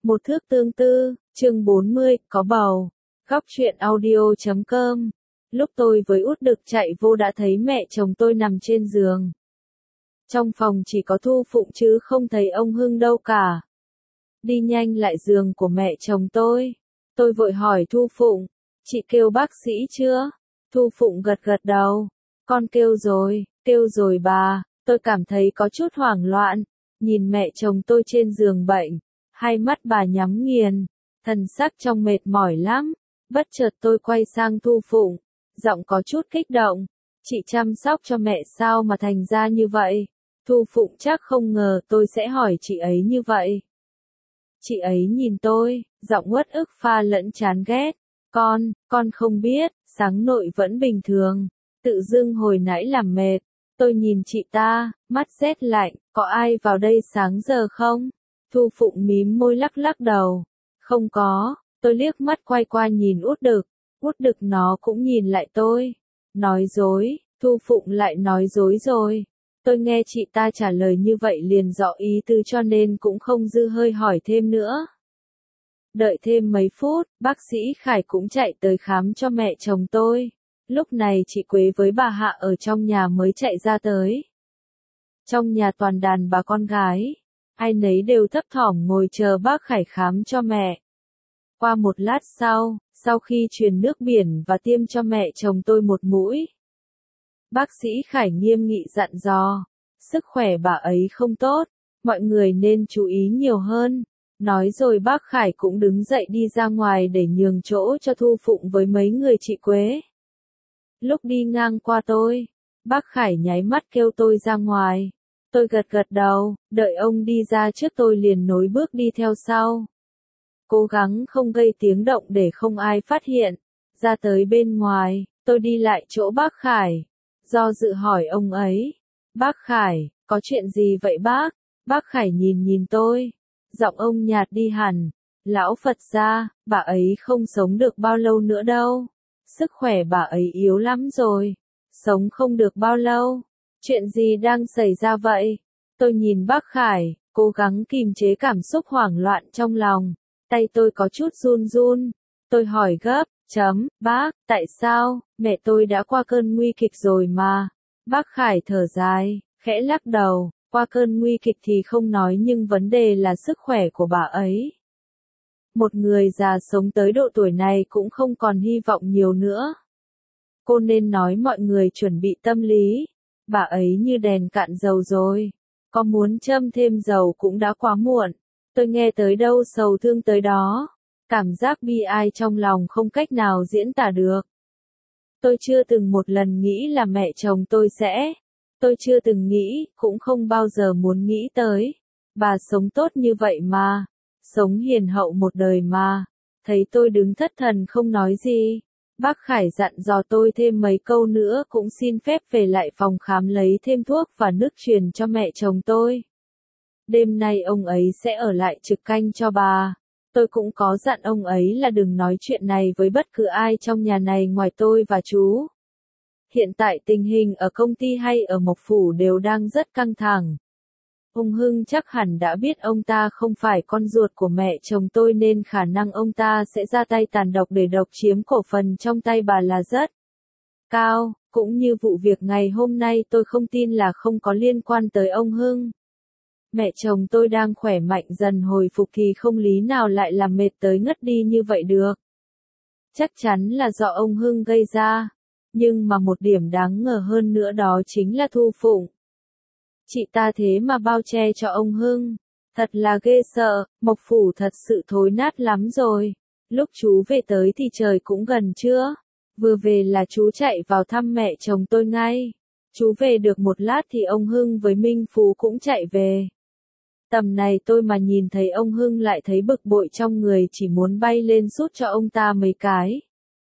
Một thước tương tư, chương 40, có bầu. Góc truyện audio.com. Lúc tôi với út đực chạy vô đã thấy mẹ chồng tôi nằm trên giường. Trong phòng chỉ có Thu Phụng chứ không thấy ông Hưng đâu cả. Đi nhanh lại giường của mẹ chồng tôi. Tôi vội hỏi Thu Phụng, chị kêu bác sĩ chưa? Thu Phụng gật gật đầu. Con kêu rồi bà. Tôi cảm thấy có chút hoảng loạn. Nhìn mẹ chồng tôi trên giường bệnh. Hai mắt bà nhắm nghiền, thần sắc trông mệt mỏi lắm. Bất chợt tôi quay sang Thu Phụng, giọng có chút kích động. Chị chăm sóc cho mẹ sao mà thành ra như vậy? Thu Phụng chắc không ngờ tôi sẽ hỏi chị ấy như vậy. Chị ấy nhìn tôi, giọng uất ức pha lẫn chán ghét. Con không biết, sáng nội vẫn bình thường. Tự dưng hồi nãy làm mệt. Tôi nhìn chị ta, mắt rét lạnh, có ai vào đây sáng giờ không? Thu Phụng mím môi lắc lắc đầu. Không có, tôi liếc mắt quay qua nhìn út đực nó cũng nhìn lại tôi. Nói dối, Thu Phụng lại nói dối rồi. Tôi nghe chị ta trả lời như vậy liền rõ ý tứ cho nên cũng không dư hơi hỏi thêm nữa. Đợi thêm mấy phút, bác sĩ Khải cũng chạy tới khám cho mẹ chồng tôi. Lúc này chị Quế với bà Hạ ở trong nhà mới chạy ra tới. Trong nhà toàn đàn bà con gái. Ai nấy đều thấp thỏm ngồi chờ bác Khải khám cho mẹ. Qua một lát sau khi truyền nước biển và tiêm cho mẹ chồng tôi một mũi, bác sĩ Khải nghiêm nghị dặn dò, sức khỏe bà ấy không tốt, mọi người nên chú ý nhiều hơn. Nói rồi bác Khải cũng đứng dậy đi ra ngoài để nhường chỗ cho Thu Phụng với mấy người chị Quế. Lúc đi ngang qua tôi, bác Khải nháy mắt kêu tôi ra ngoài. Tôi gật gật đầu, đợi ông đi ra trước tôi liền nối bước đi theo sau. Cố gắng không gây tiếng động để không ai phát hiện. Ra tới bên ngoài, tôi đi lại chỗ bác Khải. Do dự hỏi ông ấy. Bác Khải, có chuyện gì vậy bác? Bác Khải nhìn tôi. Giọng ông nhạt đi hẳn. Lão Phật gia, bà ấy không sống được bao lâu nữa đâu. Sức khỏe bà ấy yếu lắm rồi. Sống không được bao lâu. Chuyện gì đang xảy ra vậy? Tôi nhìn bác Khải, cố gắng kìm chế cảm xúc hoảng loạn trong lòng. Tay tôi có chút run run. Tôi hỏi gấp, bác, tại sao? Mẹ tôi đã qua cơn nguy kịch rồi mà. Bác Khải thở dài, khẽ lắc đầu, qua cơn nguy kịch thì không nói nhưng vấn đề là sức khỏe của bà ấy. Một người già sống tới độ tuổi này cũng không còn hy vọng nhiều nữa. Cô nên nói mọi người chuẩn bị tâm lý. Bà ấy như đèn cạn dầu rồi. Có muốn châm thêm dầu cũng đã quá muộn. Tôi nghe tới đâu sầu thương tới đó. Cảm giác bi ai trong lòng không cách nào diễn tả được. Tôi chưa từng một lần nghĩ là mẹ chồng tôi sẽ. Tôi chưa từng nghĩ, cũng không bao giờ muốn nghĩ tới. Bà sống tốt như vậy mà. Sống hiền hậu một đời mà. Thấy tôi đứng thất thần không nói gì. Bác Khải dặn dò tôi thêm mấy câu nữa cũng xin phép về lại phòng khám lấy thêm thuốc và nước truyền cho mẹ chồng tôi. Đêm nay ông ấy sẽ ở lại trực canh cho bà. Tôi cũng có dặn ông ấy là đừng nói chuyện này với bất cứ ai trong nhà này ngoài tôi và chú. Hiện tại tình hình ở công ty hay ở Mộc Phủ đều đang rất căng thẳng. Ông Hưng chắc hẳn đã biết ông ta không phải con ruột của mẹ chồng tôi nên khả năng ông ta sẽ ra tay tàn độc để độc chiếm cổ phần trong tay bà là rất cao, cũng như vụ việc ngày hôm nay tôi không tin là không có liên quan tới ông Hưng. Mẹ chồng tôi đang khỏe mạnh dần hồi phục thì không lý nào lại làm mệt tới ngất đi như vậy được. Chắc chắn là do ông Hưng gây ra. Nhưng mà một điểm đáng ngờ hơn nữa đó chính là Thu Phụng. Chị ta thế mà bao che cho ông Hưng. Thật là ghê sợ, Mộc Phủ thật sự thối nát lắm rồi. Lúc chú về tới thì trời cũng gần trưa. Vừa về là chú chạy vào thăm mẹ chồng tôi ngay. Chú về được một lát thì ông Hưng với Minh Phú cũng chạy về. Tầm này tôi mà nhìn thấy ông Hưng lại thấy bực bội trong người chỉ muốn bay lên sút cho ông ta mấy cái.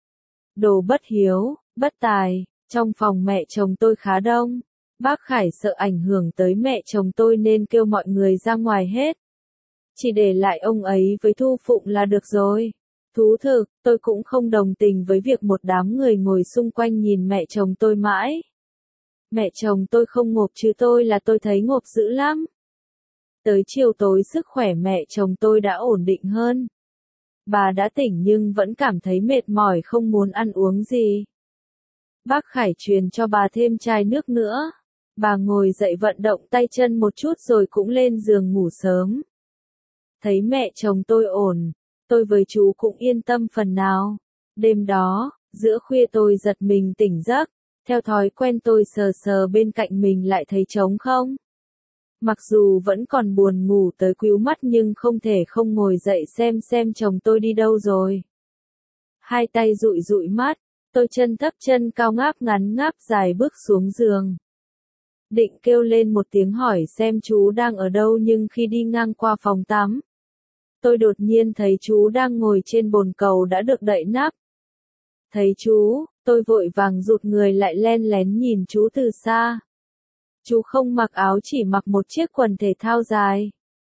Đồ bất hiếu, bất tài, trong phòng mẹ chồng tôi khá đông. Bác Khải sợ ảnh hưởng tới mẹ chồng tôi nên kêu mọi người ra ngoài hết. Chỉ để lại ông ấy với Thu Phụng là được rồi. Thú thực, tôi cũng không đồng tình với việc một đám người ngồi xung quanh nhìn mẹ chồng tôi mãi. Mẹ chồng tôi không ngộp chứ tôi là tôi thấy ngộp dữ lắm. Tới chiều tối sức khỏe mẹ chồng tôi đã ổn định hơn. Bà đã tỉnh nhưng vẫn cảm thấy mệt mỏi không muốn ăn uống gì. Bác Khải truyền cho bà thêm chai nước nữa. Bà ngồi dậy vận động tay chân một chút rồi cũng lên giường ngủ sớm. Thấy mẹ chồng tôi ổn, tôi với chú cũng yên tâm phần nào. Đêm đó, giữa khuya tôi giật mình tỉnh giấc, theo thói quen tôi sờ sờ bên cạnh mình lại thấy trống không. Mặc dù vẫn còn buồn ngủ tới quíu mắt nhưng không thể không ngồi dậy xem chồng tôi đi đâu rồi. Hai tay dụi dụi mắt, tôi chân thấp chân cao ngáp ngắn ngáp dài bước xuống giường. Định kêu lên một tiếng hỏi xem chú đang ở đâu nhưng khi đi ngang qua phòng tắm, tôi đột nhiên thấy chú đang ngồi trên bồn cầu đã được đậy nắp. Thấy chú, tôi vội vàng rụt người lại len lén nhìn chú từ xa. Chú không mặc áo chỉ mặc một chiếc quần thể thao dài.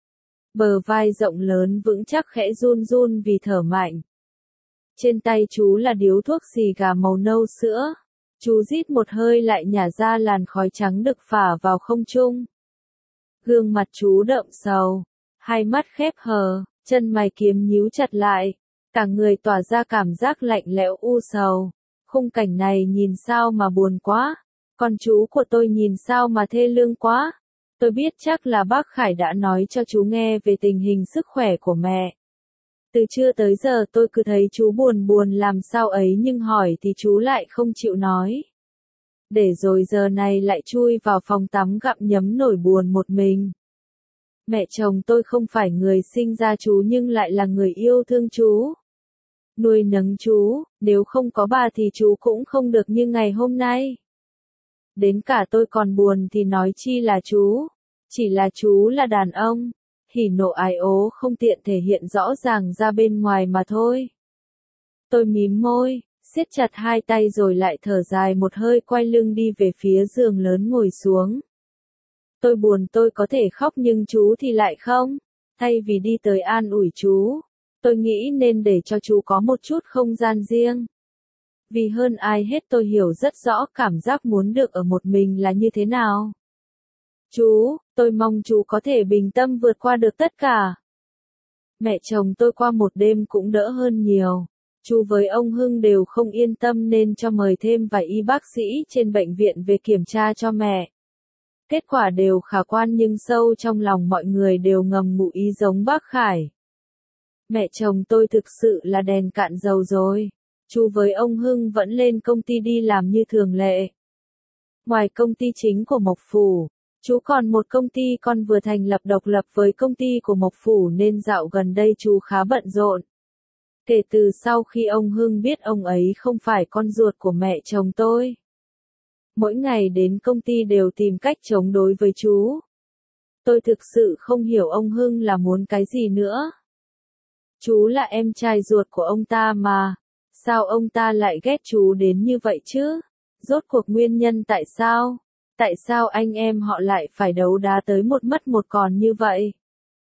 Bờ vai rộng lớn vững chắc khẽ run run vì thở mạnh. Trên tay chú là điếu thuốc xì gà màu nâu sữa. Chú rít một hơi lại nhả ra làn khói trắng đực phả vào không trung. Gương mặt chú đậm sầu, hai mắt khép hờ, chân mày kiếm nhíu chặt lại, cả người tỏa ra cảm giác lạnh lẽo u sầu. Khung cảnh này nhìn sao mà buồn quá, còn chú của tôi nhìn sao mà thê lương quá. Tôi biết chắc là bác Khải đã nói cho chú nghe về tình hình sức khỏe của mẹ. Từ trưa tới giờ tôi cứ thấy chú buồn buồn làm sao ấy nhưng hỏi thì chú lại không chịu nói. Để rồi giờ này lại chui vào phòng tắm gặm nhấm nỗi buồn một mình. Mẹ chồng tôi không phải người sinh ra chú nhưng lại là người yêu thương chú. Nuôi nấng chú, nếu không có bà thì chú cũng không được như ngày hôm nay. Đến cả tôi còn buồn thì nói chi là chú. Chỉ là chú là đàn ông. Hỉ nộ ái ố không tiện thể hiện rõ ràng ra bên ngoài mà thôi. Tôi mím môi, siết chặt hai tay rồi lại thở dài một hơi quay lưng đi về phía giường lớn ngồi xuống. Tôi buồn tôi có thể khóc nhưng chú thì lại không. Thay vì đi tới an ủi chú, tôi nghĩ nên để cho chú có một chút không gian riêng. Vì hơn ai hết tôi hiểu rất rõ cảm giác muốn được ở một mình là như thế nào. Chú, tôi mong chú có thể bình tâm vượt qua được tất cả. Mẹ chồng tôi qua một đêm cũng đỡ hơn nhiều. Chú với ông Hưng đều không yên tâm nên cho mời thêm vài y bác sĩ trên bệnh viện về kiểm tra cho mẹ. Kết quả đều khả quan nhưng sâu trong lòng mọi người đều ngầm ngụ ý giống bác Khải. Mẹ chồng tôi thực sự là đèn cạn dầu rồi. Chú với ông Hưng vẫn lên công ty đi làm như thường lệ. Ngoài công ty chính của Mộc Phủ, chú còn một công ty con vừa thành lập độc lập với công ty của Mộc Phủ nên dạo gần đây chú khá bận rộn. Kể từ sau khi ông Hưng biết ông ấy không phải con ruột của mẹ chồng tôi. Mỗi ngày đến công ty đều tìm cách chống đối với chú. Tôi thực sự không hiểu ông Hưng là muốn cái gì nữa. Chú là em trai ruột của ông ta mà. Sao ông ta lại ghét chú đến như vậy chứ? Rốt cuộc nguyên nhân tại sao? Tại sao anh em họ lại phải đấu đá tới một mất một còn như vậy?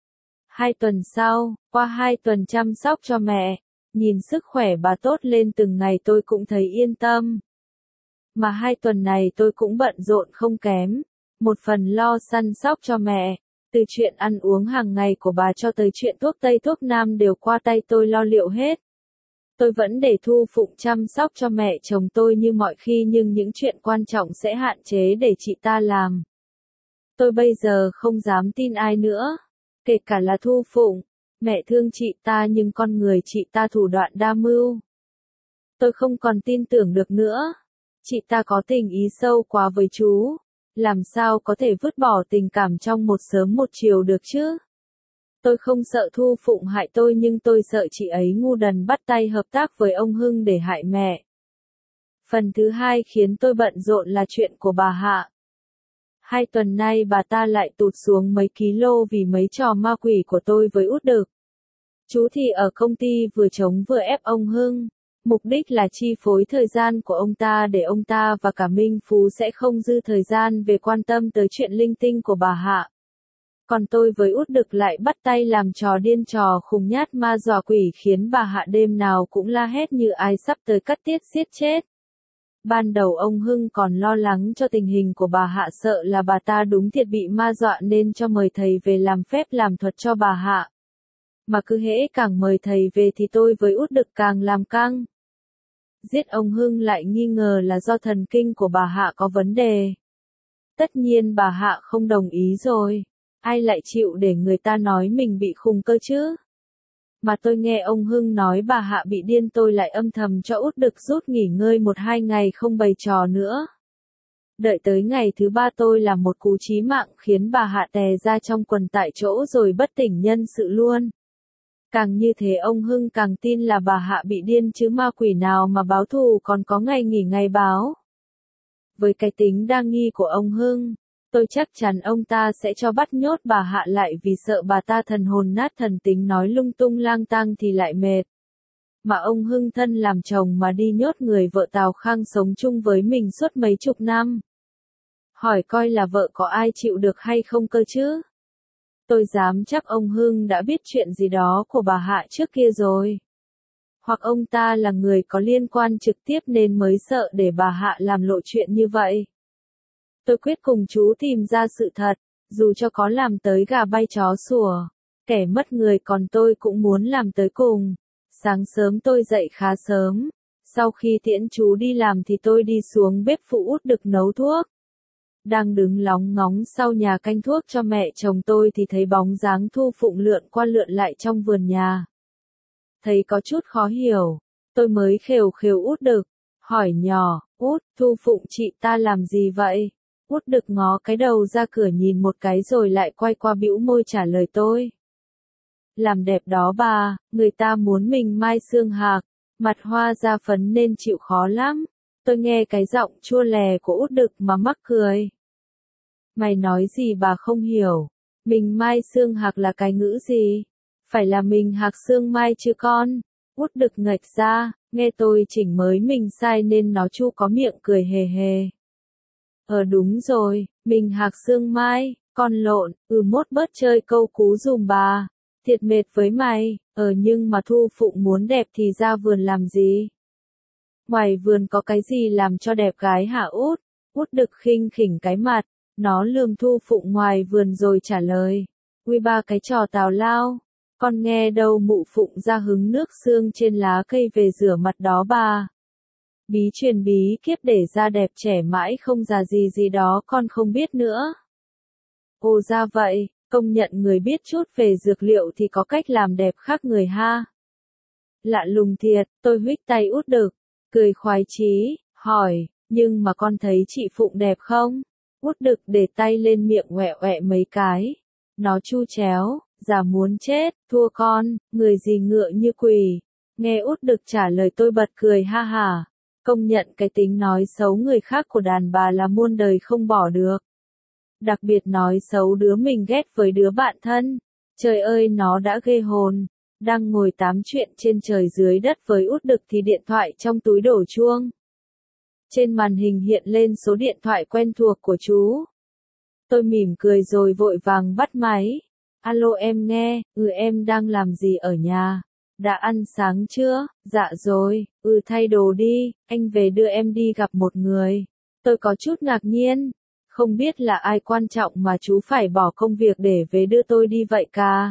2 tuần sau, qua 2 tuần chăm sóc cho mẹ, nhìn sức khỏe bà tốt lên từng ngày tôi cũng thấy yên tâm. Mà 2 tuần này tôi cũng bận rộn không kém. Một phần lo săn sóc cho mẹ, từ chuyện ăn uống hàng ngày của bà cho tới chuyện thuốc Tây thuốc Nam đều qua tay tôi lo liệu hết. Tôi vẫn để Thu Phụng chăm sóc cho mẹ chồng tôi như mọi khi nhưng những chuyện quan trọng sẽ hạn chế để chị ta làm. Tôi bây giờ không dám tin ai nữa, kể cả là Thu Phụng. Mẹ thương chị ta nhưng con người chị ta thủ đoạn đa mưu. Tôi không còn tin tưởng được nữa. Chị ta có tình ý sâu quá với chú. Làm sao có thể vứt bỏ tình cảm trong một sớm một chiều được chứ? Tôi không sợ Thu Phụng hại tôi nhưng tôi sợ chị ấy ngu đần bắt tay hợp tác với ông Hưng để hại mẹ. Phần thứ hai khiến tôi bận rộn là chuyện của bà Hạ. 2 tuần nay bà ta lại tụt xuống mấy kilo vì mấy trò ma quỷ của tôi với Út Đực. Chú thì ở công ty vừa chống vừa ép ông Hưng. Mục đích là chi phối thời gian của ông ta để ông ta và cả Minh Phú sẽ không dư thời gian về quan tâm tới chuyện linh tinh của bà Hạ. Còn tôi với Út Đực lại bắt tay làm trò điên trò khùng nhát ma dọa quỷ khiến bà Hạ đêm nào cũng la hét như ai sắp tới cắt tiết giết chết. Ban đầu ông Hưng còn lo lắng cho tình hình của bà Hạ, sợ là bà ta đúng thiệt bị ma dọa nên cho mời thầy về làm phép làm thuật cho bà Hạ. Mà cứ hễ càng mời thầy về thì tôi với Út Đực càng làm căng. Giết ông Hưng lại nghi ngờ là do thần kinh của bà Hạ có vấn đề. Tất nhiên bà Hạ không đồng ý rồi. Ai lại chịu để người ta nói mình bị khùng cơ chứ? Mà tôi nghe ông Hưng nói bà Hạ bị điên, tôi lại âm thầm cho Út Đực rút nghỉ ngơi 1-2 ngày không bày trò nữa. Đợi tới ngày thứ 3 tôi làm một cú chí mạng khiến bà Hạ tè ra trong quần tại chỗ rồi bất tỉnh nhân sự luôn. Càng như thế ông Hưng càng tin là bà Hạ bị điên chứ ma quỷ nào mà báo thù còn có ngày nghỉ ngày báo. Với cái tính đa nghi của ông Hưng, tôi chắc chắn ông ta sẽ cho bắt nhốt bà Hạ lại vì sợ bà ta thần hồn nát thần tính nói lung tung lang tang thì lại mệt. Mà ông Hưng thân làm chồng mà đi nhốt người vợ Tào Khang sống chung với mình suốt mấy chục năm. Hỏi coi là vợ có ai chịu được hay không cơ chứ? Tôi dám chắc ông Hưng đã biết chuyện gì đó của bà Hạ trước kia rồi. Hoặc ông ta là người có liên quan trực tiếp nên mới sợ để bà Hạ làm lộ chuyện như vậy. Tôi quyết cùng chú tìm ra sự thật, dù cho có làm tới gà bay chó sủa. Kẻ mất người còn tôi cũng muốn làm tới cùng. Sáng sớm tôi dậy khá sớm. Sau khi tiễn chú đi làm thì tôi đi xuống bếp phụ Út Đực nấu thuốc. Đang đứng lóng ngóng sau nhà canh thuốc cho mẹ chồng tôi thì thấy bóng dáng Thu Phụng lượn qua lượn lại trong vườn nhà. Thấy có chút khó hiểu, tôi mới khều khều Út Đực, hỏi nhỏ, Út, Thu Phụng chị ta làm gì vậy? Út Đực ngó cái đầu ra cửa nhìn một cái rồi lại quay qua bĩu môi trả lời tôi. Làm đẹp đó bà, người ta muốn mình mai xương hạc, mặt hoa da phấn nên chịu khó lắm. Tôi nghe cái giọng chua lè của Út Đực mà mắc cười. Mày nói gì bà không hiểu, mình mai xương hạc là cái ngữ gì? Phải là mình hạc xương mai chứ con. Út Đực ngạch ra, nghe tôi chỉnh mới mình sai nên nó chu có miệng cười hề hề. Đúng rồi, mình hạc xương mai, con lộn, mốt bớt chơi câu cú dùm bà. Thiệt mệt với mày, nhưng mà Thu Phụng muốn đẹp thì ra vườn làm gì? Ngoài vườn có cái gì làm cho đẹp gái hả Út? Út Đực khinh khỉnh cái mặt, nó lườm Thu Phụng ngoài vườn rồi trả lời. Ui ba cái trò tào lao, con nghe đâu mụ Phụng ra hứng nước xương trên lá cây về rửa mặt đó bà. Bí truyền bí kiếp để da đẹp trẻ mãi không già gì gì đó con không biết nữa. Ồ ra vậy, công nhận người biết chút về dược liệu thì có cách làm đẹp khác người ha. Lạ lùng thiệt, tôi huých tay Út Đực, cười khoái chí, hỏi, nhưng mà con thấy chị Phụng đẹp không? Út Đực để tay lên miệng oẹ oẹ mấy cái. Nó chu chéo, già muốn chết, thua con, người gì ngựa như quỷ. Nghe Út Đực trả lời tôi bật cười ha hả. Công nhận cái tính nói xấu người khác của đàn bà là muôn đời không bỏ được. Đặc biệt nói xấu đứa mình ghét với đứa bạn thân. Trời ơi nó đã ghê hồn. Đang ngồi tám chuyện trên trời dưới đất với Út Đực thì điện thoại trong túi đổ chuông. Trên màn hình hiện lên số điện thoại quen thuộc của chú. Tôi mỉm cười rồi vội vàng bắt máy. Alo em nghe, em đang làm gì ở nhà? Đã ăn sáng chưa? Dạ rồi, thay đồ đi, anh về đưa em đi gặp một người. Tôi có chút ngạc nhiên. Không biết là ai quan trọng mà chú phải bỏ công việc để về đưa tôi đi vậy cả.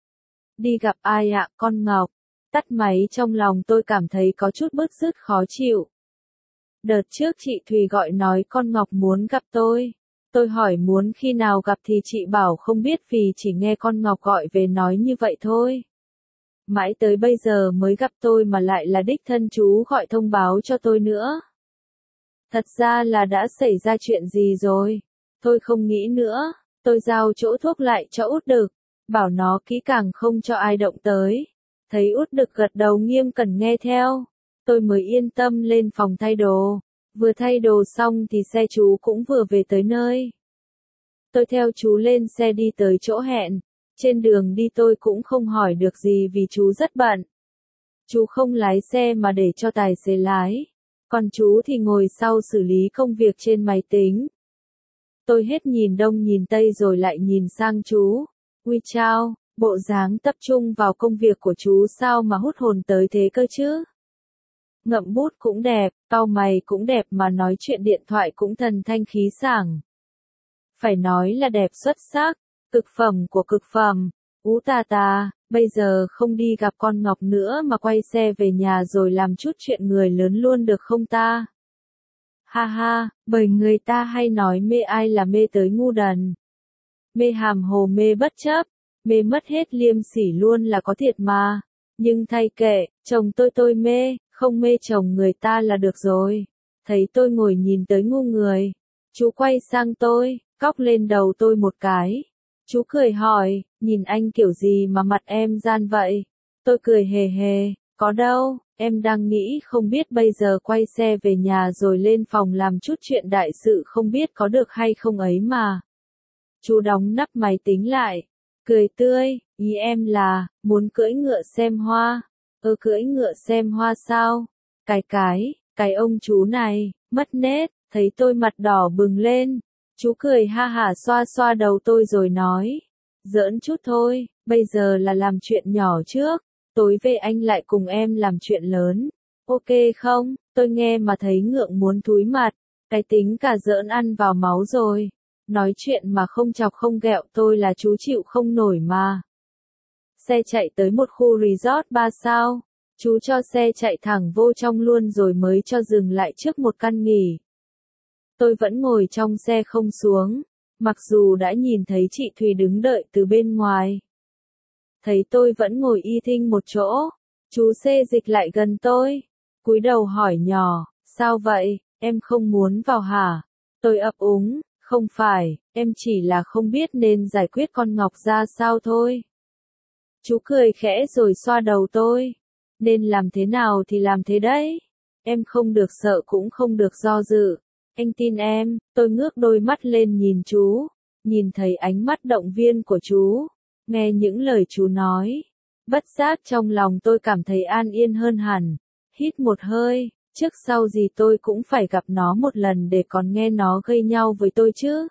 Đi gặp ai ạ, con Ngọc? Tắt máy trong lòng tôi cảm thấy có chút bứt rứt khó chịu. Đợt trước chị Thùy gọi nói con Ngọc muốn gặp tôi. Tôi hỏi muốn khi nào gặp thì chị bảo không biết vì chỉ nghe con Ngọc gọi về nói như vậy thôi. Mãi tới bây giờ mới gặp tôi mà lại là đích thân chú gọi thông báo cho tôi nữa. Thật ra là đã xảy ra chuyện gì rồi. Tôi không nghĩ nữa, tôi giao chỗ thuốc lại cho Út Đực, bảo nó kỹ càng không cho ai động tới. Thấy Út Đực gật đầu nghiêm cẩn nghe theo, tôi mới yên tâm lên phòng thay đồ. Vừa thay đồ xong thì xe chú cũng vừa về tới nơi. Tôi theo chú lên xe đi tới chỗ hẹn. Trên đường đi tôi cũng không hỏi được gì vì chú rất bận. Chú không lái xe mà để cho tài xế lái. Còn chú thì ngồi sau xử lý công việc trên máy tính. Tôi hết nhìn đông nhìn tây rồi lại nhìn sang chú. Ui chao, bộ dáng tập trung vào công việc của chú sao mà hút hồn tới thế cơ chứ? ngậm bút cũng đẹp, cau mày cũng đẹp mà nói chuyện điện thoại cũng thần thanh khí sảng. Phải nói là đẹp xuất sắc, cực phẩm của cực phẩm. Ú tà tà, bây giờ không đi gặp con Ngọc nữa mà quay xe về nhà rồi làm chút chuyện người lớn luôn được không ta? Ha ha, bởi người ta hay nói mê ai là mê tới ngu đần. Mê hàm hồ mê bất chấp, mê mất hết liêm sỉ luôn là có thiệt mà. Nhưng thay kệ, chồng tôi mê, không mê chồng người ta là được rồi. Thấy tôi ngồi nhìn tới ngu người. Chú quay sang tôi, cóc lên đầu tôi một cái. Chú cười hỏi, nhìn anh kiểu gì mà mặt em gian vậy? Tôi cười hề hề, có đâu, em đang nghĩ không biết bây giờ quay xe về nhà rồi lên phòng làm chút chuyện đại sự không biết có được hay không ấy mà. Chú đóng nắp máy tính lại, cười tươi, ý em là, muốn cưỡi ngựa xem hoa. Cưỡi ngựa xem hoa sao? Cái ông chú này, mất nết, thấy tôi mặt đỏ bừng lên. Chú cười ha hả xoa xoa đầu tôi rồi nói, giỡn chút thôi, bây giờ là làm chuyện nhỏ trước, tối về anh lại cùng em làm chuyện lớn. Ok không? Tôi nghe mà thấy ngượng muốn thúi mặt, cái tính cả giỡn ăn vào máu rồi. Nói chuyện mà không chọc không ghẹo tôi là chú chịu không nổi mà. Xe chạy tới một khu resort 3 sao, chú cho xe chạy thẳng vô trong luôn rồi mới cho dừng lại trước một căn nghỉ. Tôi vẫn ngồi trong xe không xuống, mặc dù đã nhìn thấy chị Thùy đứng đợi từ bên ngoài. Thấy tôi vẫn ngồi y thinh một chỗ, chú xê dịch lại gần tôi, cúi đầu hỏi nhỏ, sao vậy, em không muốn vào hả? Tôi ấp úng, không phải, em chỉ là không biết nên giải quyết con Ngọc ra sao thôi. Chú cười khẽ rồi xoa đầu tôi, nên làm thế nào thì làm thế đấy, em không được sợ cũng không được do dự. Anh tin em, tôi ngước đôi mắt lên nhìn chú, nhìn thấy ánh mắt động viên của chú, nghe những lời chú nói. Bất giác trong lòng tôi cảm thấy an yên hơn hẳn, hít một hơi, trước sau gì tôi cũng phải gặp nó một lần để còn nghe nó gây nhau với tôi chứ.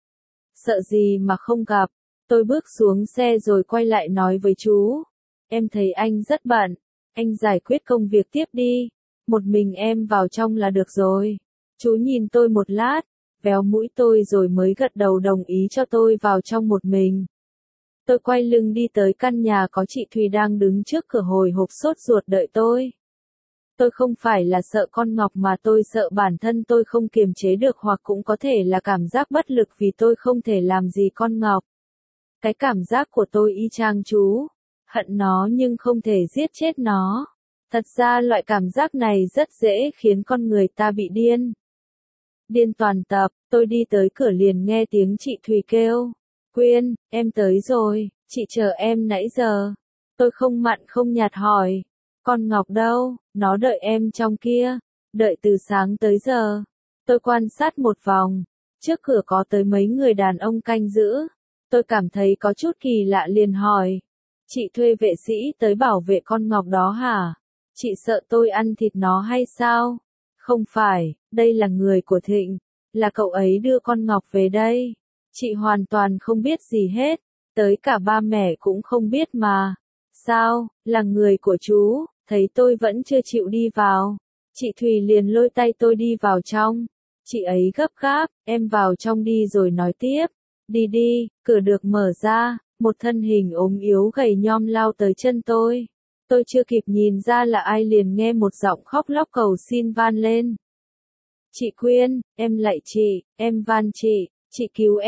Sợ gì mà không gặp, tôi bước xuống xe rồi quay lại nói với chú, em thấy anh rất bận, anh giải quyết công việc tiếp đi, một mình em vào trong là được rồi. Chú nhìn tôi một lát, véo mũi tôi rồi mới gật đầu đồng ý cho tôi vào trong một mình. Tôi quay lưng đi tới căn nhà có chị Thùy đang đứng trước cửa hồi hộp sốt ruột đợi tôi. Tôi không phải là sợ con Ngọc mà tôi sợ bản thân tôi không kiềm chế được hoặc cũng có thể là cảm giác bất lực vì tôi không thể làm gì con Ngọc. Cái cảm giác của tôi y chang chú, hận nó nhưng không thể giết chết nó. Thật ra loại cảm giác này rất dễ khiến con người ta bị điên. Điên toàn tập, tôi đi tới cửa liền nghe tiếng chị Thùy kêu. Quyên, em tới rồi, chị chờ em nãy giờ. Tôi không mặn không nhạt hỏi. Con Ngọc đâu, nó đợi em trong kia. Đợi từ sáng tới giờ. Tôi quan sát một vòng. Trước cửa có tới mấy người đàn ông canh giữ. Tôi cảm thấy có chút kỳ lạ liền hỏi. Chị thuê vệ sĩ tới bảo vệ con Ngọc đó hả? Chị sợ tôi ăn thịt nó hay sao? Không phải, đây là người của Thịnh, là cậu ấy đưa con Ngọc về đây. Chị hoàn toàn không biết gì hết, tới cả ba mẹ cũng không biết mà. Sao, là người của chú, thấy tôi vẫn chưa chịu đi vào. Chị Thùy liền lôi tay tôi đi vào trong. Chị ấy gấp gáp, em vào trong đi rồi nói tiếp. Đi đi, cửa được mở ra, một thân hình ốm yếu gầy nhom lao tới chân tôi. Tôi chưa kịp nhìn ra là ai liền nghe một giọng khóc lóc cầu xin van lên. Chị Quyên, em lạy chị, em van chị cứu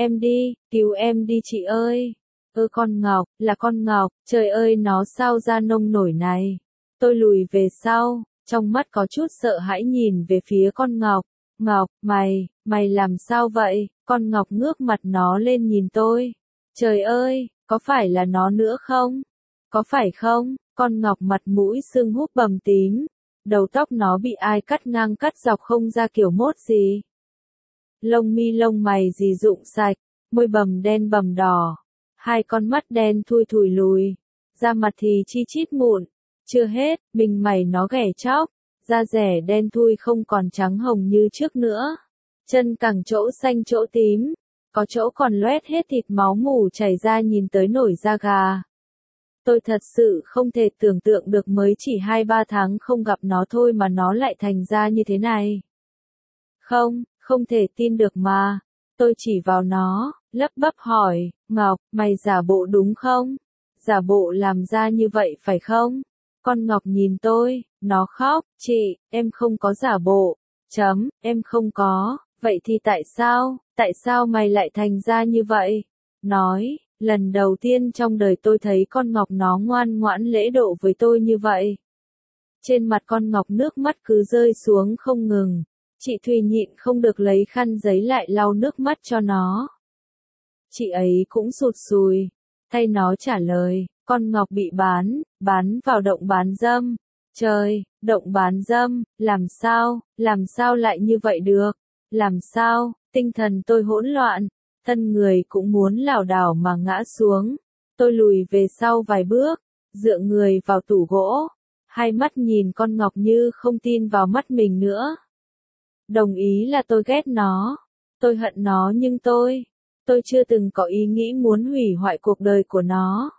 em đi chị ơi. Con Ngọc, là con Ngọc, trời ơi nó sao ra nông nổi này. Tôi lùi về sau, trong mắt có chút sợ hãi nhìn về phía con Ngọc. Ngọc, mày làm sao vậy? Con Ngọc ngước mặt nó lên nhìn tôi. Trời ơi, có phải là nó nữa không? Có phải không? Con Ngọc mặt mũi sưng húp bầm tím. Đầu tóc nó bị ai cắt ngang cắt dọc không ra kiểu mốt gì. Lông mi lông mày gì rụng sạch, môi bầm đen bầm đỏ. Hai con mắt đen thui thùi lùi. Da mặt thì chi chít mụn. Chưa hết, mình mày nó ghẻ chóc. Da rẻ đen thui không còn trắng hồng như trước nữa. Chân cẳng chỗ xanh chỗ tím. Có chỗ còn loét hết thịt máu mủ chảy ra nhìn tới nổi da gà. Tôi thật sự không thể tưởng tượng được mới chỉ 2-3 tháng không gặp nó thôi mà nó lại thành ra như thế này. Không, không thể tin được mà. Tôi chỉ vào nó, lắp bắp hỏi, Ngọc, mày giả bộ đúng không? Giả bộ làm ra như vậy phải không? Con Ngọc nhìn tôi, nó khóc, chị, em không có giả bộ. Em không có, vậy thì tại sao mày lại thành ra như vậy? Nói, lần đầu tiên trong đời tôi thấy con Ngọc nó ngoan ngoãn lễ độ với tôi như vậy. Trên mặt con Ngọc nước mắt cứ rơi xuống không ngừng. Chị Thùy nhịn không được lấy khăn giấy lại lau nước mắt cho nó. Chị ấy cũng sụt sùi, thay nó trả lời, con Ngọc bị bán vào động bán dâm. Trời, động bán dâm, làm sao lại như vậy được? Làm sao, tinh thần tôi hỗn loạn, thân người cũng muốn lảo đảo mà ngã xuống. Tôi lùi về sau vài bước, dựa người vào tủ gỗ, hai mắt nhìn con Ngọc như không tin vào mắt mình nữa. Đồng ý là tôi ghét nó, tôi hận nó nhưng tôi chưa từng có ý nghĩ muốn hủy hoại cuộc đời của nó.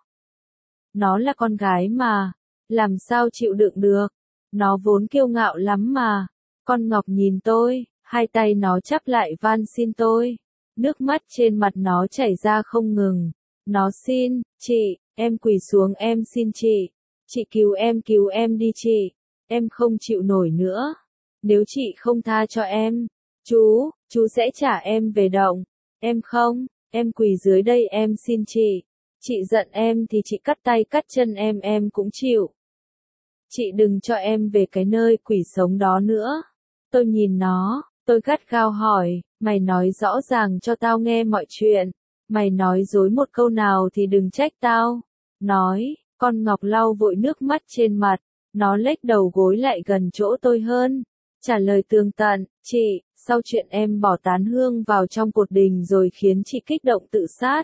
Nó là con gái mà, làm sao chịu đựng được, nó vốn kiêu ngạo lắm mà. Con Ngọc nhìn tôi, hai tay nó chắp lại van xin tôi, nước mắt trên mặt nó chảy ra không ngừng. Nó xin, chị, em quỳ xuống em xin chị cứu em đi chị, em không chịu nổi nữa. Nếu chị không tha cho em, chú sẽ trả em về động. Em không, em quỳ dưới đây em xin chị giận em thì chị cắt tay cắt chân em cũng chịu. Chị đừng cho em về cái nơi quỷ sống đó nữa. Tôi nhìn nó, tôi gắt gao hỏi, mày nói rõ ràng cho tao nghe mọi chuyện. Mày nói dối một câu nào thì đừng trách tao. Nói, con Ngọc lau vội nước mắt trên mặt, nó lếch đầu gối lại gần chỗ tôi hơn. Trả lời tường tận, chị, sau chuyện em bỏ tán hương vào trong cột đình rồi khiến chị kích động tự sát.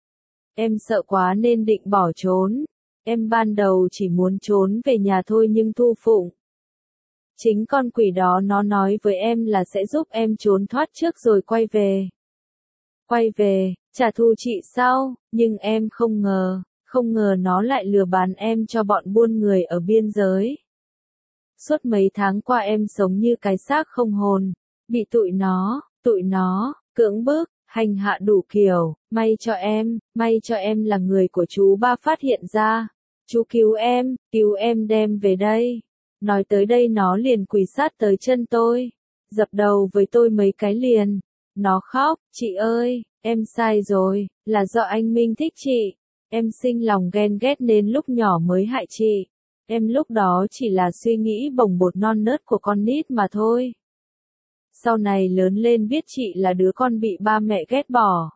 Em sợ quá nên định bỏ trốn. Em ban đầu chỉ muốn trốn về nhà thôi nhưng Thu Phụng. Chính con quỷ đó nó nói với em là sẽ giúp em trốn thoát trước rồi quay về. Quay về, trả thù chị sau, nhưng em không ngờ nó lại lừa bán em cho bọn buôn người ở biên giới. Suốt mấy tháng qua em sống như cái xác không hồn, bị tụi nó, cưỡng bức, hành hạ đủ kiểu, may cho em là người của chú Ba phát hiện ra. Chú cứu em đem về đây. Nói tới đây nó liền quỳ sát tới chân tôi, dập đầu với tôi mấy cái liền. Nó khóc, chị ơi, em sai rồi, là do anh Minh thích chị. Em sinh lòng ghen ghét nên lúc nhỏ mới hại chị. Em lúc đó chỉ là suy nghĩ bồng bột non nớt của con nít mà thôi. Sau này lớn lên biết chị là đứa con bị ba mẹ ghét bỏ.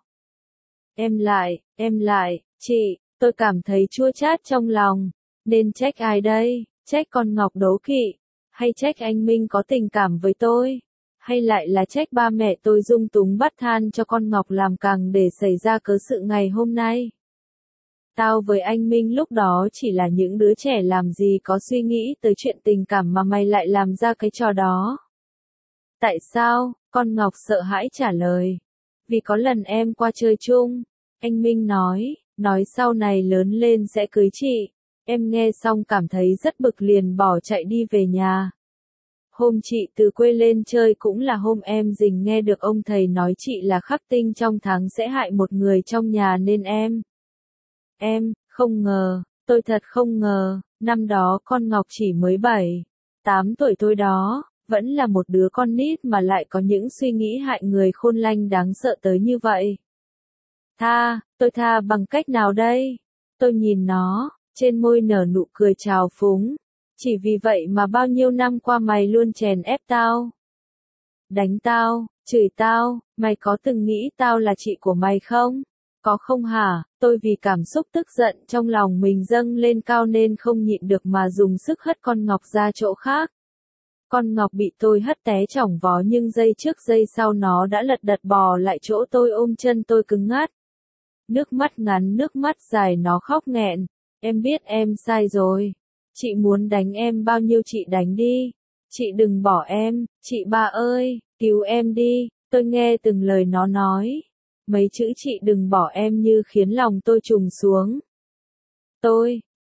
Em lại, chị, tôi cảm thấy chua chát trong lòng. Nên trách ai đây? Trách con Ngọc đố kỵ? Hay trách anh Minh có tình cảm với tôi? Hay lại là trách ba mẹ tôi dung túng bắt than cho con Ngọc làm càng để xảy ra cớ sự ngày hôm nay? Tao với anh Minh lúc đó chỉ là những đứa trẻ làm gì có suy nghĩ tới chuyện tình cảm mà mày lại làm ra cái trò đó. Tại sao? Con Ngọc sợ hãi trả lời. Vì có lần em qua chơi chung. Anh Minh nói sau này lớn lên sẽ cưới chị. Em nghe xong cảm thấy rất bực liền bỏ chạy đi về nhà. Hôm chị từ quê lên chơi cũng là hôm em rình nghe được ông thầy nói chị là khắc tinh trong tháng sẽ hại một người trong nhà nên em không ngờ, tôi thật không ngờ, năm đó con Ngọc chỉ mới 7-8 tuổi thôi đó, vẫn là một đứa con nít mà lại có những suy nghĩ hại người khôn lanh đáng sợ tới như vậy. Tôi tha bằng cách nào đây? Tôi nhìn nó, trên môi nở nụ cười trào phúng. Chỉ vì vậy mà bao nhiêu năm qua mày luôn chèn ép tao. Đánh tao, chửi tao, mày có từng nghĩ tao là chị của mày không? Có không hả? Tôi vì cảm xúc tức giận trong lòng mình dâng lên cao nên không nhịn được mà dùng sức hất con Ngọc ra chỗ khác. Con Ngọc bị tôi hất té chỏng vó nhưng giây trước giây sau nó đã lật đật bò lại chỗ tôi ôm chân tôi cứng ngắt. Nước mắt ngắn nước mắt dài nó khóc nghẹn. Em biết em sai rồi. Chị muốn đánh em bao nhiêu chị đánh đi. Chị đừng bỏ em, chị ba ơi, cứu em đi. Tôi nghe từng lời nó nói. Mấy chữ chị đừng bỏ em như khiến lòng tôi trùng xuống. Tôi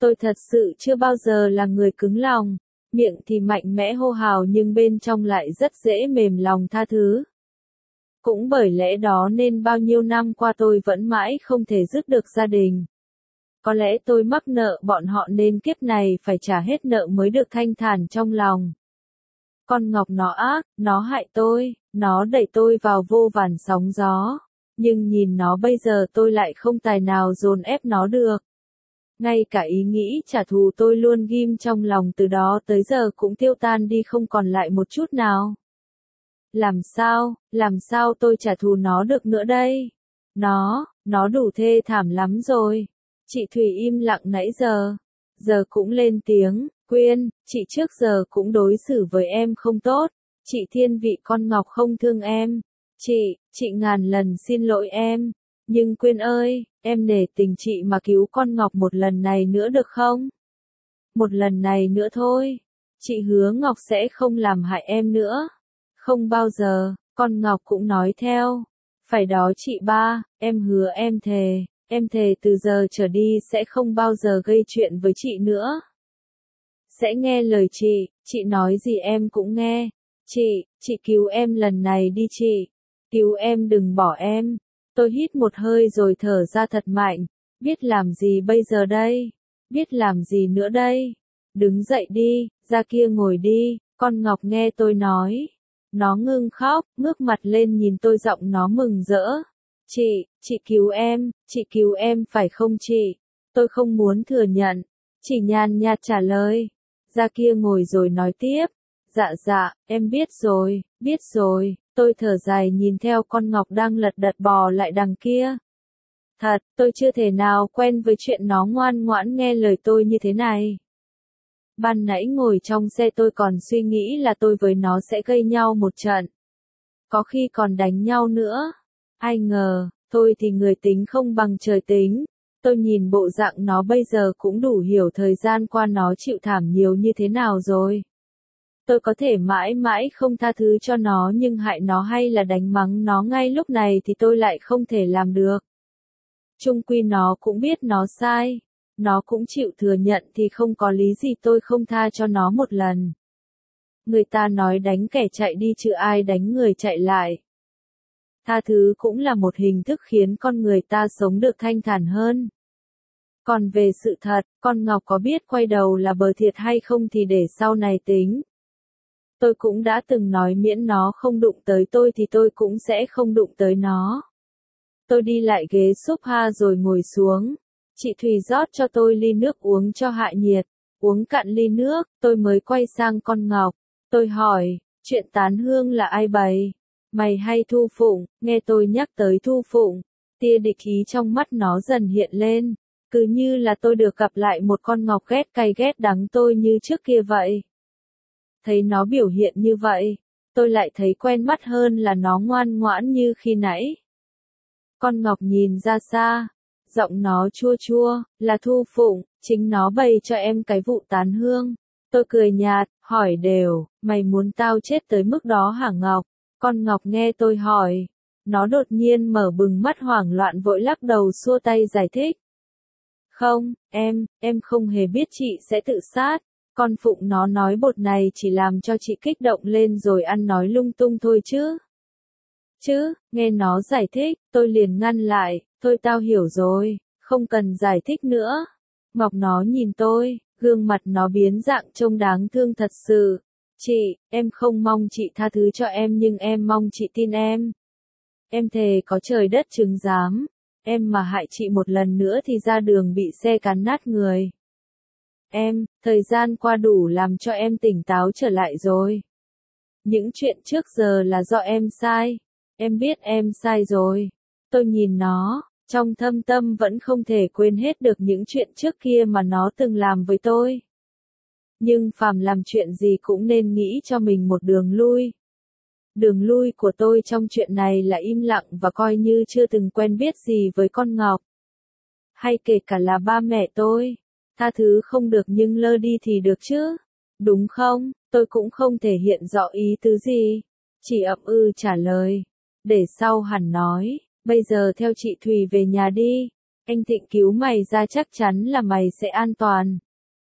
Tôi thật sự chưa bao giờ là người cứng lòng, miệng thì mạnh mẽ hô hào nhưng bên trong lại rất dễ mềm lòng tha thứ. Cũng bởi lẽ đó nên bao nhiêu năm qua tôi vẫn mãi không thể dứt được gia đình. Có lẽ tôi mắc nợ bọn họ nên kiếp này phải trả hết nợ mới được thanh thản trong lòng. Con Ngọc nó ác, nó hại tôi, nó đẩy tôi vào vô vàn sóng gió. Nhưng nhìn nó bây giờ tôi lại không tài nào dồn ép nó được. Ngay cả ý nghĩ trả thù tôi luôn ghim trong lòng từ đó tới giờ cũng tiêu tan đi không còn lại một chút nào. Làm sao tôi trả thù nó được nữa đây? Nó đủ thê thảm lắm rồi. Chị Thủy im lặng nãy giờ cũng lên tiếng, Quyên, chị trước giờ cũng đối xử với em không tốt, chị thiên vị con Ngọc không thương em, chị ngàn lần xin lỗi em, nhưng Quyên ơi, em nể tình chị mà cứu con Ngọc một lần này nữa được không? Một lần này nữa thôi, chị hứa Ngọc sẽ không làm hại em nữa, không bao giờ, con Ngọc cũng nói theo, phải đó chị ba, em hứa em thề từ giờ trở đi sẽ không bao giờ gây chuyện với chị nữa. Sẽ nghe lời chị nói gì em cũng nghe. Chị cứu em lần này đi chị. Cứu em đừng bỏ em. Tôi hít một hơi rồi thở ra thật mạnh. Biết làm gì bây giờ đây? Biết làm gì nữa đây? Đứng dậy đi, ra kia ngồi đi, con Ngọc nghe tôi nói. Nó ngưng khóc, ngước mặt lên nhìn tôi giọng nó mừng rỡ. Chị cứu em phải không chị? Tôi không muốn thừa nhận. Chỉ nhàn nhạt trả lời. Ra kia ngồi rồi nói tiếp. Dạ, em biết rồi. Tôi thở dài nhìn theo con Ngọc đang lật đật bò lại đằng kia. Thật, tôi chưa thể nào quen với chuyện nó ngoan ngoãn nghe lời tôi như thế này. Ban nãy ngồi trong xe tôi còn suy nghĩ là tôi với nó sẽ gây nhau một trận. Có khi còn đánh nhau nữa. Ai ngờ, tôi thì người tính không bằng trời tính. Tôi nhìn bộ dạng nó bây giờ cũng đủ hiểu thời gian qua nó chịu thảm nhiều như thế nào rồi. Tôi có thể mãi mãi không tha thứ cho nó nhưng hại nó hay là đánh mắng nó ngay lúc này thì tôi lại không thể làm được. Chung quy nó cũng biết nó sai. Nó cũng chịu thừa nhận thì không có lý gì tôi không tha cho nó một lần. Người ta nói đánh kẻ chạy đi chứ ai đánh người chạy lại. Tha thứ cũng là một hình thức khiến con người ta sống được thanh thản hơn. Còn về sự thật, con Ngọc có biết quay đầu là bờ thiệt hay không thì để sau này tính. Tôi cũng đã từng nói miễn nó không đụng tới tôi thì tôi cũng sẽ không đụng tới nó. Tôi đi lại ghế sofa rồi ngồi xuống. Chị Thùy rót cho tôi ly nước uống cho hạ nhiệt. Uống cạn ly nước, tôi mới quay sang con Ngọc. Tôi hỏi, chuyện tán hương là ai bày? Mày hay Thu Phụng? Nghe tôi nhắc tới Thu Phụng, tia địch ý trong mắt nó dần hiện lên. Cứ như là tôi được gặp lại một con Ngọc ghét cay ghét đắng tôi như trước kia vậy. Thấy nó biểu hiện như vậy, tôi lại thấy quen mắt hơn là nó ngoan ngoãn như khi nãy. Con Ngọc nhìn ra xa, giọng nó chua chua, là Thu Phụng, chính nó bày cho em cái vụ tán hương. Tôi cười nhạt, hỏi đều, mày muốn tao chết tới mức đó hả Ngọc? Con Ngọc nghe tôi hỏi, nó đột nhiên mở bừng mắt hoảng loạn vội lắc đầu xua tay giải thích. Không, em không hề biết chị sẽ tự sát. Con Phụng nó nói bột này chỉ làm cho chị kích động lên rồi ăn nói lung tung thôi chứ. Nghe nó giải thích, tôi liền ngăn lại, thôi tao hiểu rồi, không cần giải thích nữa. Ngọc nó nhìn tôi, gương mặt nó biến dạng trông đáng thương thật sự. Em không mong chị tha thứ cho em nhưng em mong chị tin em. Em thề có trời đất chứng giám, em mà hại chị một lần nữa thì ra đường bị xe cán nát người. Thời gian qua đủ làm cho em tỉnh táo trở lại rồi. Những chuyện trước giờ là do em sai. Em biết em sai rồi. Tôi nhìn nó, trong thâm tâm vẫn không thể quên hết được những chuyện trước kia mà nó từng làm với tôi. Nhưng phàm làm chuyện gì cũng nên nghĩ cho mình một đường lui. Đường lui của tôi trong chuyện này là im lặng và coi như chưa từng quen biết gì với con Ngọc. Hay kể cả là ba mẹ tôi. Tha thứ không được nhưng lơ đi thì được chứ. Đúng không? Tôi cũng không thể hiện rõ ý tứ gì. Chỉ ậm ừ trả lời. Để sau hẳn nói. Bây giờ theo chị Thùy về nhà đi. Anh Thịnh cứu mày ra chắc chắn là mày sẽ an toàn.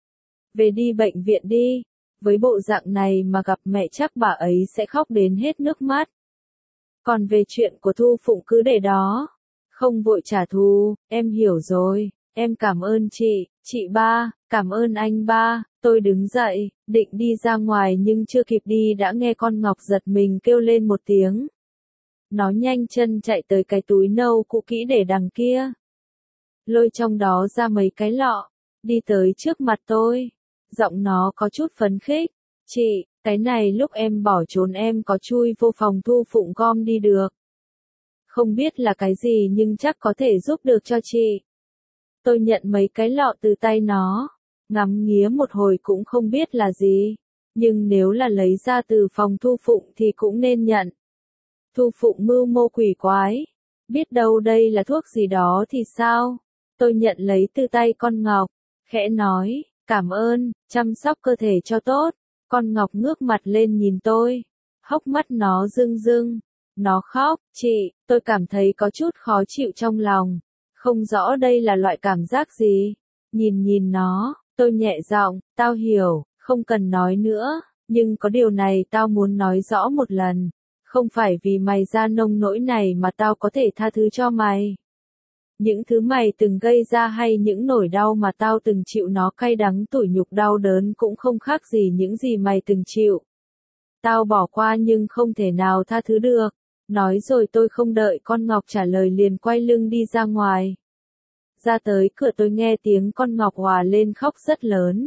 Về đi bệnh viện đi, với bộ dạng này mà gặp mẹ chắc bà ấy sẽ khóc đến hết nước mắt. Còn về chuyện của Thu Phụng cứ để đó, không vội trả thù, em hiểu rồi, em cảm ơn chị ba, cảm ơn anh ba. Tôi đứng dậy, định đi ra ngoài nhưng chưa kịp đi đã nghe con Ngọc giật mình kêu lên một tiếng. Nó nhanh chân chạy tới cái túi nâu cũ kỹ để đằng kia, lôi trong đó ra mấy cái lọ, đi tới trước mặt tôi. Giọng nó có chút phấn khích. Chị, cái này lúc em bỏ trốn em có chui vô phòng Thu Phụng gom đi được. Không biết là cái gì nhưng chắc có thể giúp được cho chị. Tôi nhận mấy cái lọ từ tay nó, ngắm nghía một hồi cũng không biết là gì. Nhưng nếu là lấy ra từ phòng Thu Phụng thì cũng nên nhận. Thu Phụng mưu mô quỷ quái. Biết đâu đây là thuốc gì đó thì sao? Tôi nhận lấy từ tay con Ngọc, khẽ nói, cảm ơn, chăm sóc cơ thể cho tốt. Con Ngọc ngước mặt lên nhìn tôi, hốc mắt nó rưng rưng. Nó khóc, chị, tôi cảm thấy có chút khó chịu trong lòng. Không rõ đây là loại cảm giác gì. Nhìn nó, tôi nhẹ giọng, tao hiểu, không cần nói nữa, nhưng có điều này tao muốn nói rõ một lần. Không phải vì mày ra nông nỗi này mà tao có thể tha thứ cho mày. Những thứ mày từng gây ra hay những nỗi đau mà tao từng chịu nó cay đắng tủi nhục đau đớn cũng không khác gì những gì mày từng chịu. Tao bỏ qua nhưng không thể nào tha thứ được. Nói rồi tôi không đợi con Ngọc trả lời liền quay lưng đi ra ngoài. Ra tới cửa tôi nghe tiếng con Ngọc òa lên khóc rất lớn.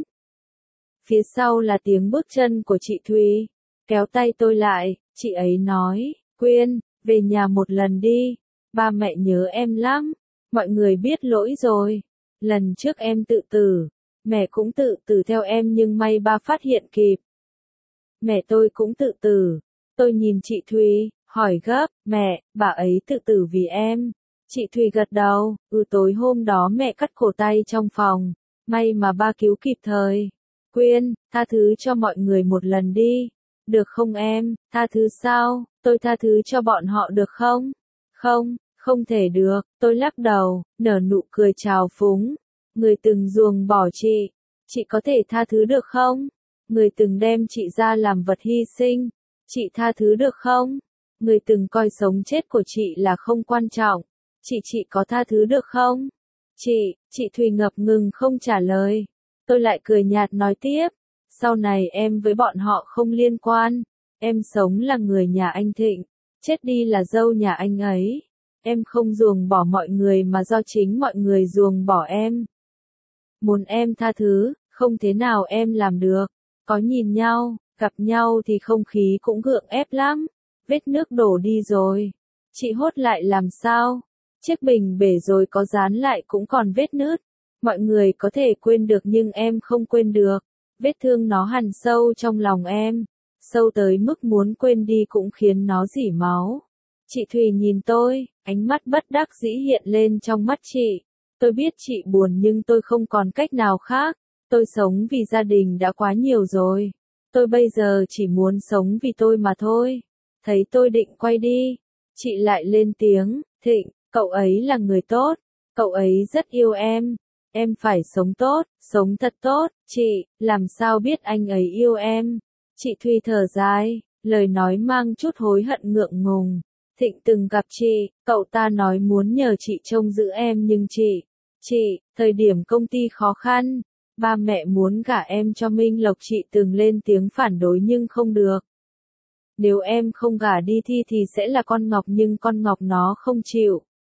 Phía sau là tiếng bước chân của chị Thùy, kéo tay tôi lại, chị ấy nói, Quyên, về nhà một lần đi, ba mẹ nhớ em lắm, mọi người biết lỗi rồi, lần trước em tự tử, mẹ cũng tự tử theo em nhưng may ba phát hiện kịp. Mẹ tôi cũng tự tử, tôi nhìn chị Thùy, hỏi gấp, mẹ, bà ấy tự tử vì em. Chị Thùy gật đầu, tối hôm đó mẹ cắt cổ tay trong phòng, may mà ba cứu kịp thời. Quyên, tha thứ cho mọi người một lần đi. Được không em, tha thứ sao, tôi tha thứ cho bọn họ được không? Không, không thể được, tôi lắc đầu, nở nụ cười trào phúng. Người từng ruồng bỏ chị có thể tha thứ được không? Người từng đem chị ra làm vật hy sinh, chị tha thứ được không? Người từng coi sống chết của chị là không quan trọng, chị có tha thứ được không? Chị Thùy ngập ngừng không trả lời. Tôi lại cười nhạt nói tiếp, sau này em với bọn họ không liên quan, em sống là người nhà anh Thịnh, chết đi là dâu nhà anh ấy. Em không ruồng bỏ mọi người mà do chính mọi người ruồng bỏ em. Muốn em tha thứ, không thế nào em làm được. Có nhìn nhau, gặp nhau thì không khí cũng gượng ép lắm. Vết nước đổ đi rồi. Chị hốt lại làm sao? Chiếc bình bể rồi có dán lại cũng còn vết nứt. Mọi người có thể quên được nhưng em không quên được. Vết thương nó hằn sâu trong lòng em. Sâu tới mức muốn quên đi cũng khiến nó rỉ máu. Chị Thùy nhìn tôi, ánh mắt bất đắc dĩ hiện lên trong mắt chị. Tôi biết chị buồn nhưng tôi không còn cách nào khác. Tôi sống vì gia đình đã quá nhiều rồi. Tôi bây giờ chỉ muốn sống vì tôi mà thôi. Thấy tôi định quay đi, chị lại lên tiếng, Thịnh, cậu ấy là người tốt, cậu ấy rất yêu em phải sống tốt, sống thật tốt, chị, làm sao biết anh ấy yêu em? Chị Thùy thở dài, lời nói mang chút hối hận ngượng ngùng. Thịnh từng gặp chị, cậu ta nói muốn nhờ chị trông giữ em nhưng thời điểm công ty khó khăn, ba mẹ muốn gả em cho Minh Lộc chị từng lên tiếng phản đối nhưng không được. Nếu em không gả đi thì sẽ là con Ngọc nhưng con Ngọc nó không chịu.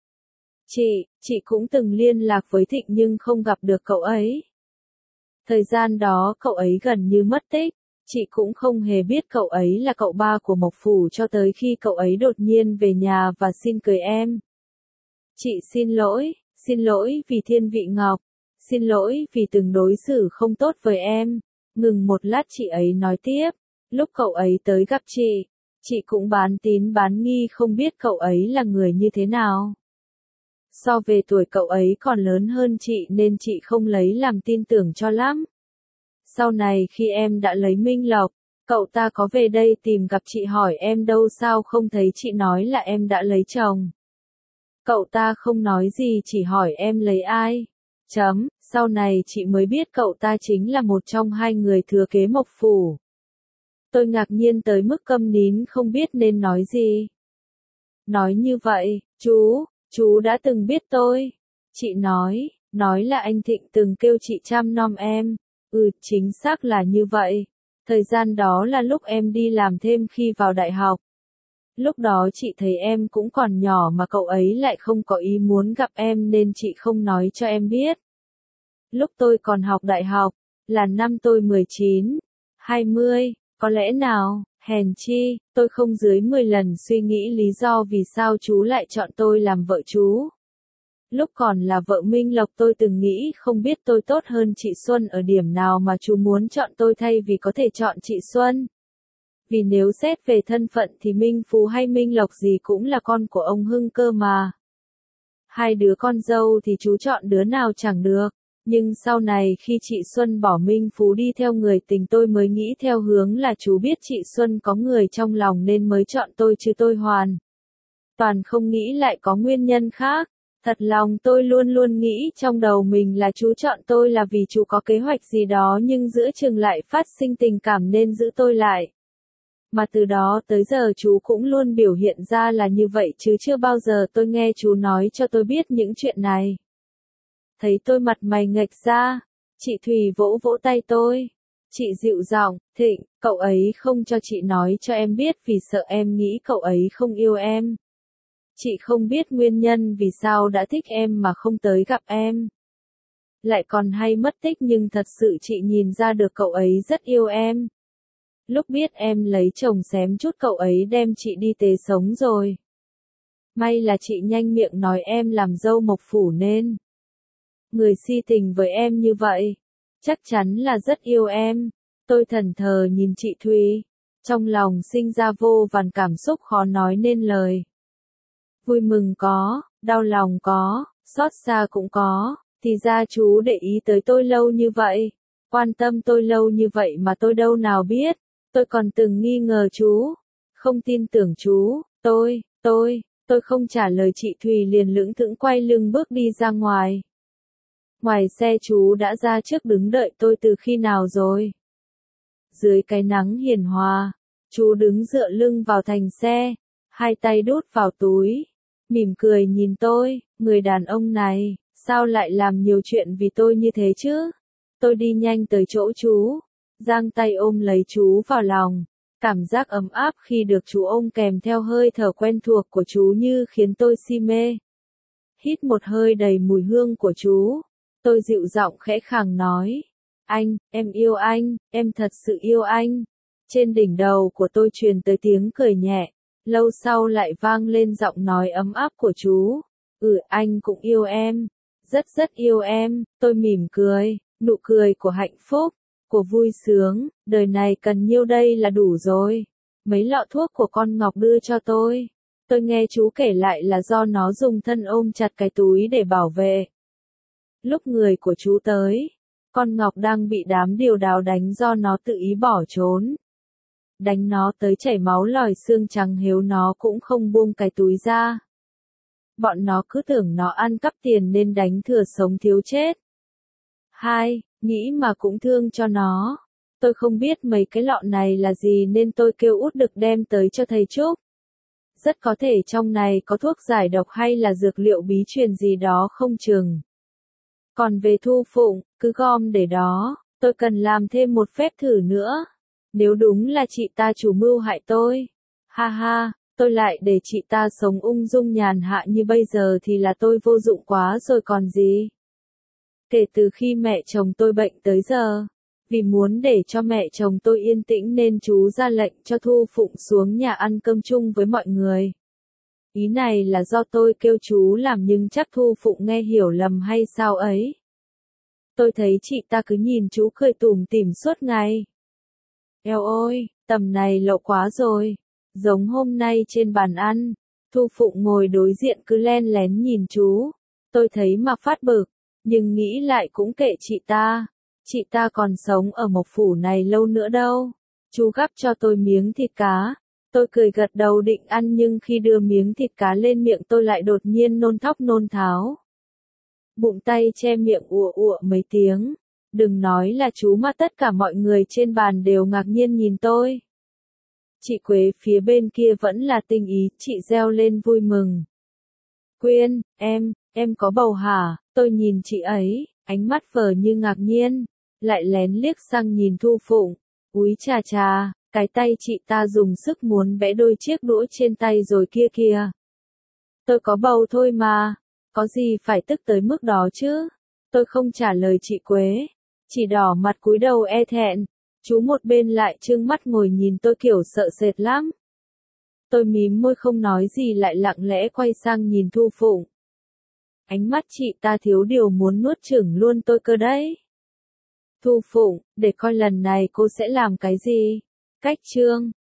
Chị cũng từng liên lạc với Thịnh nhưng không gặp được cậu ấy. Thời gian đó cậu ấy gần như mất tích, chị cũng không hề biết cậu ấy là cậu ba của Mộc Phủ cho tới khi cậu ấy đột nhiên về nhà và xin cưới em. Chị xin lỗi vì Thiên Vị Ngọc, xin lỗi vì từng đối xử không tốt với em. Ngừng một lát chị ấy nói tiếp, lúc cậu ấy tới gặp chị cũng bán tín bán nghi không biết cậu ấy là người như thế nào. So về tuổi cậu ấy còn lớn hơn chị nên chị không lấy làm tin tưởng cho lắm. Sau này khi em đã lấy Minh Lộc, cậu ta có về đây tìm gặp chị hỏi em đâu sao không thấy chị nói là em đã lấy chồng. Cậu ta không nói gì chỉ hỏi em lấy ai. Sau này chị mới biết cậu ta chính là một trong hai người thừa kế Mộc Phủ. Tôi ngạc nhiên tới mức câm nín không biết nên nói gì. Nói như vậy, chú đã từng biết tôi. Chị nói là anh Thịnh từng kêu chị chăm nom em. Chính xác là như vậy. Thời gian đó là lúc em đi làm thêm khi vào đại học. Lúc đó chị thấy em cũng còn nhỏ mà cậu ấy lại không có ý muốn gặp em nên chị không nói cho em biết. Lúc tôi còn học đại học, là năm tôi 19, 20, có lẽ nào, hèn chi, tôi không dưới 10 lần suy nghĩ lý do vì sao chú lại chọn tôi làm vợ chú. Lúc còn là vợ Minh Lộc tôi từng nghĩ không biết tôi tốt hơn chị Xuân ở điểm nào mà chú muốn chọn tôi thay vì có thể chọn chị Xuân. Vì nếu xét về thân phận thì Minh Phú hay Minh Lộc gì cũng là con của ông Hưng cơ mà. Hai đứa con dâu thì chú chọn đứa nào chẳng được. Nhưng sau này khi chị Xuân bỏ Minh Phú đi theo người tình tôi mới nghĩ theo hướng là chú biết chị Xuân có người trong lòng nên mới chọn tôi chứ tôi toàn không nghĩ lại có nguyên nhân khác. Thật lòng tôi luôn luôn nghĩ trong đầu mình là chú chọn tôi là vì chú có kế hoạch gì đó nhưng giữa chừng lại phát sinh tình cảm nên giữ tôi lại. Mà từ đó tới giờ chú cũng luôn biểu hiện ra là như vậy chứ chưa bao giờ tôi nghe chú nói cho tôi biết những chuyện này. Thấy tôi mặt mày nghệch ra, chị Thùy vỗ vỗ tay tôi. Chị dịu giọng, Thịnh, cậu ấy không cho chị nói cho em biết vì sợ em nghĩ cậu ấy không yêu em. Chị không biết nguyên nhân vì sao đã thích em mà không tới gặp em. Lại còn hay mất tích nhưng thật sự chị nhìn ra được cậu ấy rất yêu em. Lúc biết em lấy chồng xém chút cậu ấy đem chị đi tế sống rồi. May là chị nhanh miệng nói em làm dâu Mộc Phủ nên. Người si tình với em như vậy, chắc chắn là rất yêu em. Tôi thẫn thờ nhìn chị Thùy, trong lòng sinh ra vô vàn cảm xúc khó nói nên lời. Vui mừng có, đau lòng có, xót xa cũng có, thì ra chú để ý tới tôi lâu như vậy, quan tâm tôi lâu như vậy mà tôi đâu nào biết, tôi còn từng nghi ngờ chú, không tin tưởng chú, tôi không trả lời chị Thùy liền lững thững quay lưng bước đi ra ngoài. Ngoài xe chú đã ra trước đứng đợi tôi từ khi nào rồi? Dưới cái nắng hiền hòa, chú đứng dựa lưng vào thành xe, hai tay đút vào túi, mỉm cười nhìn tôi, người đàn ông này, sao lại làm nhiều chuyện vì tôi như thế chứ? Tôi đi nhanh tới chỗ chú, giang tay ôm lấy chú vào lòng, cảm giác ấm áp khi được chú ôm kèm theo hơi thở quen thuộc của chú như khiến tôi si mê. Hít một hơi đầy mùi hương của chú. Tôi dịu giọng khẽ khàng nói, em yêu anh, em thật sự yêu anh. Trên đỉnh đầu của tôi truyền tới tiếng cười nhẹ, lâu sau lại vang lên giọng nói ấm áp của chú. Anh cũng yêu em, rất rất yêu em, tôi mỉm cười, nụ cười của hạnh phúc, của vui sướng, đời này cần nhiêu đây là đủ rồi. Mấy lọ thuốc của con Ngọc đưa cho tôi nghe chú kể lại là do nó dùng thân ôm chặt cái túi để bảo vệ. Lúc người của chú tới, con Ngọc đang bị đám điều đào đánh do nó tự ý bỏ trốn. Đánh nó tới chảy máu lòi xương trắng hiếu nó cũng không buông cái túi ra. Bọn nó cứ tưởng nó ăn cắp tiền nên đánh thừa sống thiếu chết. Nghĩ mà cũng thương cho nó. Tôi không biết mấy cái lọ này là gì nên tôi kêu út Đực đem tới cho thầy Trúc. Rất có thể trong này có thuốc giải độc hay là dược liệu bí truyền gì đó không chừng. Còn về Thu Phụng, cứ gom để đó, tôi cần làm thêm một phép thử nữa. Nếu đúng là chị ta chủ mưu hại tôi, tôi lại để chị ta sống ung dung nhàn hạ như bây giờ thì là tôi vô dụng quá rồi còn gì. Kể từ khi mẹ chồng tôi bệnh tới giờ, vì muốn để cho mẹ chồng tôi yên tĩnh nên chú ra lệnh cho Thu Phụng xuống nhà ăn cơm chung với mọi người. Ý này là do tôi kêu chú làm nhưng chắc Thu Phụng nghe hiểu lầm hay sao ấy. Tôi thấy chị ta cứ nhìn chú cười tủm tỉm suốt ngày. Eo ôi, tầm này lộ quá rồi. Giống hôm nay trên bàn ăn, Thu Phụng ngồi đối diện cứ len lén nhìn chú. Tôi thấy mà phát bực, nhưng nghĩ lại cũng kệ chị ta. Chị ta còn sống ở Mộc Phủ này lâu nữa đâu. Chú gắp cho tôi miếng thịt cá. Tôi cười gật đầu định ăn nhưng khi đưa miếng thịt cá lên miệng tôi lại đột nhiên nôn thóc nôn tháo. Bụng tay che miệng ùa ùa mấy tiếng. Đừng nói là chú mà tất cả mọi người trên bàn đều ngạc nhiên nhìn tôi. Chị Quế phía bên kia vẫn là tinh ý, chị reo lên vui mừng. Quyên, em có bầu hả? Tôi nhìn chị ấy, ánh mắt vờ như ngạc nhiên, lại lén liếc sang nhìn Thu Phụng. Úi chà chà, cái tay chị ta dùng sức muốn bẽ đôi chiếc đũa trên tay rồi kia kìa. Tôi có bầu thôi mà, có gì phải tức tới mức đó chứ? Tôi không trả lời chị Quế, chỉ đỏ mặt cúi đầu e thẹn. Chú một bên lại trừng mắt ngồi nhìn tôi kiểu sợ sệt lắm. Tôi mím môi không nói gì lại lặng lẽ quay sang nhìn Thu Phụng. Ánh mắt chị ta thiếu điều muốn nuốt chửng luôn tôi cơ đấy. Thu Phụng, để coi lần này cô sẽ làm cái gì? Cách chương